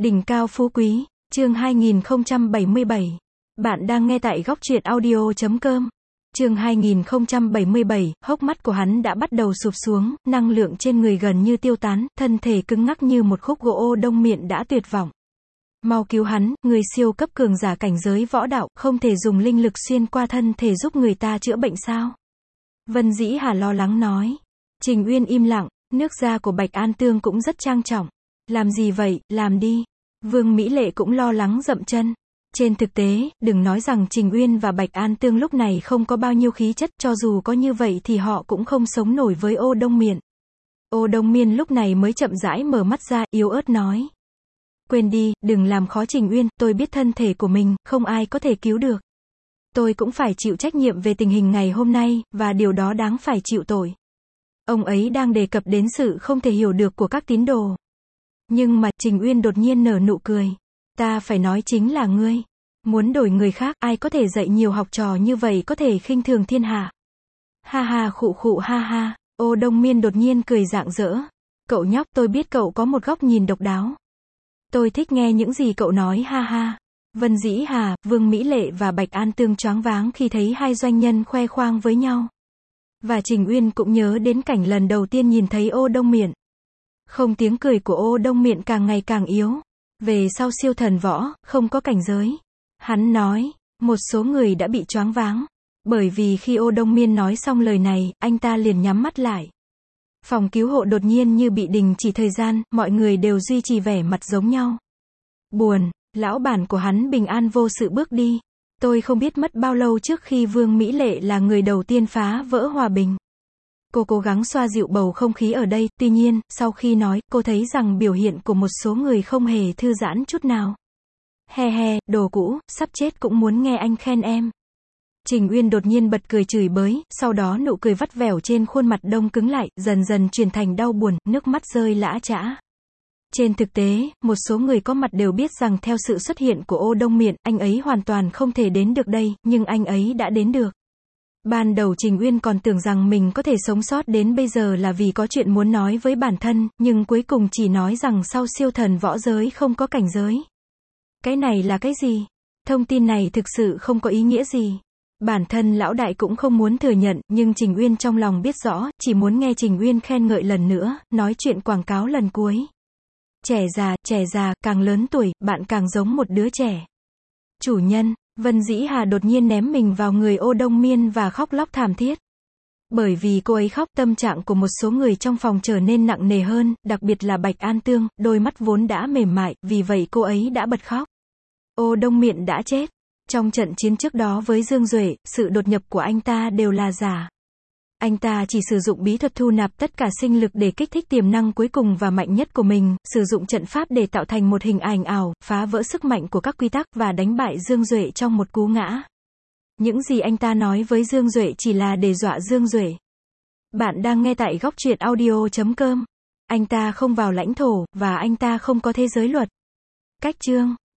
Đỉnh cao phú quý, chương 2077. Bạn đang nghe tại góc truyện audio.com. Chương 2077, hốc mắt của hắn đã bắt đầu sụp xuống, năng lượng trên người gần như tiêu tán, thân thể cứng ngắc như một khúc gỗ. Ô Đông Miện đã tuyệt vọng. Mau cứu hắn, người siêu cấp cường giả cảnh giới võ đạo, không thể dùng linh lực xuyên qua thân thể giúp người ta chữa bệnh sao? Vân Dĩ Hà lo lắng nói. Trình Uyên im lặng, nước da của Bạch An Tương cũng rất trang trọng. Làm gì vậy, làm đi. Vương Mỹ Lệ cũng lo lắng dậm chân. Trên thực tế, đừng nói rằng Trình Uyên và Bạch An Tương lúc này không có bao nhiêu khí chất, cho dù có như vậy thì họ cũng không sống nổi với Ô Đông Miện. Ô Đông Miên lúc này mới chậm rãi mở mắt ra, yếu ớt nói. Quên đi, đừng làm khó Trình Uyên, tôi biết thân thể của mình, không ai có thể cứu được. Tôi cũng phải chịu trách nhiệm về tình hình ngày hôm nay, và điều đó đáng phải chịu tội. Ông ấy đang đề cập đến sự không thể hiểu được của các tín đồ. Nhưng mà, Trình Uyên đột nhiên nở nụ cười. Ta phải nói chính là ngươi. Muốn đổi người khác, ai có thể dạy nhiều học trò như vậy có thể khinh thường thiên hạ. Ha ha khụ khụ ha ha, Ô Đông Miên đột nhiên cười rạng rỡ. Cậu nhóc, tôi biết cậu có một góc nhìn độc đáo. Tôi thích nghe những gì cậu nói ha ha. Vân Dĩ Hà, Vương Mỹ Lệ và Bạch An Tương choáng váng khi thấy hai doanh nhân khoe khoang với nhau. Và Trình Uyên cũng nhớ đến cảnh lần đầu tiên nhìn thấy Ô Đông Miện. Không, tiếng cười của Ô Đông Miện càng ngày càng yếu. Về sau siêu thần võ, không có cảnh giới. Hắn nói, một số người đã bị choáng váng. Bởi vì khi Ô Đông Miên nói xong lời này, anh ta liền nhắm mắt lại. Phòng cứu hộ đột nhiên như bị đình chỉ thời gian, mọi người đều duy trì vẻ mặt giống nhau. Buồn, lão bản của hắn bình an vô sự bước đi. Tôi không biết mất bao lâu trước khi Vương Mỹ Lệ là người đầu tiên phá vỡ hòa bình. Cô cố gắng xoa dịu bầu không khí ở đây, tuy nhiên, sau khi nói, cô thấy rằng biểu hiện của một số người không hề thư giãn chút nào. He he, đồ cũ, sắp chết cũng muốn nghe anh khen em. Trình Uyên đột nhiên bật cười chửi bới, sau đó nụ cười vắt vẻo trên khuôn mặt đông cứng lại, dần dần chuyển thành đau buồn, nước mắt rơi lã chã. Trên thực tế, một số người có mặt đều biết rằng theo sự xuất hiện của Ô Đông Miện, anh ấy hoàn toàn không thể đến được đây, nhưng anh ấy đã đến được. Ban đầu Trình Uyên còn tưởng rằng mình có thể sống sót đến bây giờ là vì có chuyện muốn nói với bản thân, nhưng cuối cùng chỉ nói rằng sau siêu thần võ giới không có cảnh giới. Cái này là cái gì? Thông tin này thực sự không có ý nghĩa gì. Bản thân lão đại cũng không muốn thừa nhận, nhưng Trình Uyên trong lòng biết rõ, chỉ muốn nghe Trình Uyên khen ngợi lần nữa, nói chuyện quảng cáo lần cuối. Trẻ già, càng lớn tuổi, bạn càng giống một đứa trẻ. Chủ nhân, Vân Dĩ Hà đột nhiên ném mình vào người Ô Đông Miên và khóc lóc thảm thiết. Bởi vì cô ấy khóc, tâm trạng của một số người trong phòng trở nên nặng nề hơn, đặc biệt là Bạch An Tương, đôi mắt vốn đã mềm mại, vì vậy cô ấy đã bật khóc. Ô Đông Miện đã chết. Trong trận chiến trước đó với Dương Duệ, sự đột nhập của anh ta đều là giả. Anh ta chỉ sử dụng bí thuật thu nạp tất cả sinh lực để kích thích tiềm năng cuối cùng và mạnh nhất của mình, sử dụng trận pháp để tạo thành một hình ảnh ảo, phá vỡ sức mạnh của các quy tắc và đánh bại Dương Duệ trong một cú ngã. Những gì anh ta nói với Dương Duệ chỉ là để dọa Dương Duệ. Bạn đang nghe tại góc truyện audio.com. Anh ta không vào lãnh thổ, và anh ta không có thế giới luật. Cách chương